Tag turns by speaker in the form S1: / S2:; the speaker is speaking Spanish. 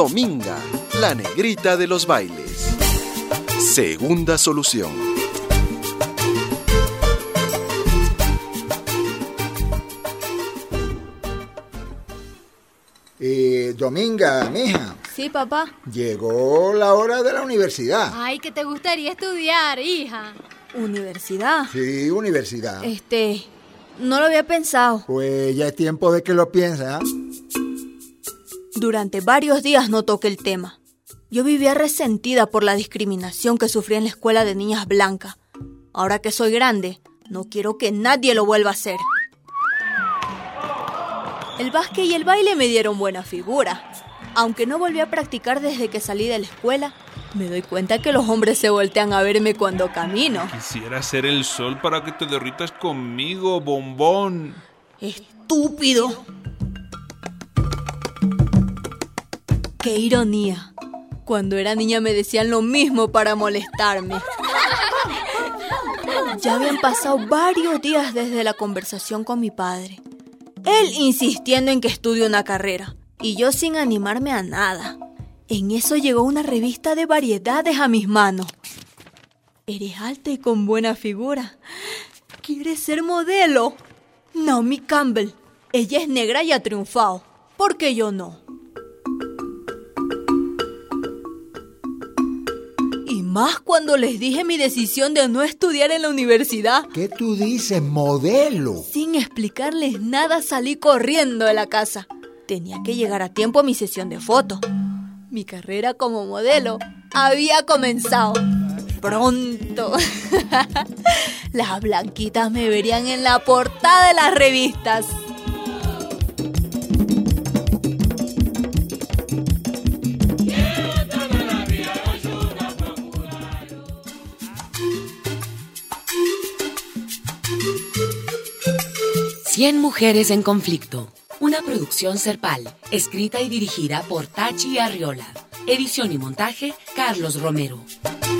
S1: Dominga, la negrita de los bailes. Segunda solución.
S2: Dominga, mija.
S3: Sí, papá.
S2: Llegó la hora de la universidad.
S3: Ay, ¿qué te gustaría estudiar, hija? ¿Universidad?
S2: Sí, universidad.
S3: No lo había pensado.
S2: Pues ya es tiempo de que lo pienses, ¿ah?
S3: Durante varios días no toqué el tema. Yo vivía resentida por la discriminación que sufrí en la escuela de niñas blancas. Ahora que soy grande, no quiero que nadie lo vuelva a hacer. El básquet y el baile me dieron buena figura. Aunque no volví a practicar desde que salí de la escuela, me doy cuenta que los hombres se voltean a verme cuando camino.
S4: Quisiera ser el sol para que te derritas conmigo, bombón.
S3: ¡Estúpido! ¡Qué ironía! Cuando era niña me decían lo mismo para molestarme. Ya habían pasado varios días desde la conversación con mi padre. Él insistiendo en que estudie una carrera y yo sin animarme a nada. En eso llegó una revista de variedades a mis manos. Eres alta y con buena figura. ¿Quieres ser modelo? Naomi Campbell. Ella es negra y ha triunfado. ¿Por qué yo no? Y más cuando les dije mi decisión de no estudiar en la universidad.
S2: ¿Qué tú dices, modelo?
S3: Sin explicarles nada salí corriendo de la casa. Tenía que llegar a tiempo a mi sesión de fotos. Mi carrera como modelo había comenzado. Pronto. Las blanquitas me verían en la portada de las revistas.
S5: Cien mujeres en conflicto. Una producción Serpal, escrita y dirigida por Tachi Arriola. Edición y montaje, Carlos Romero.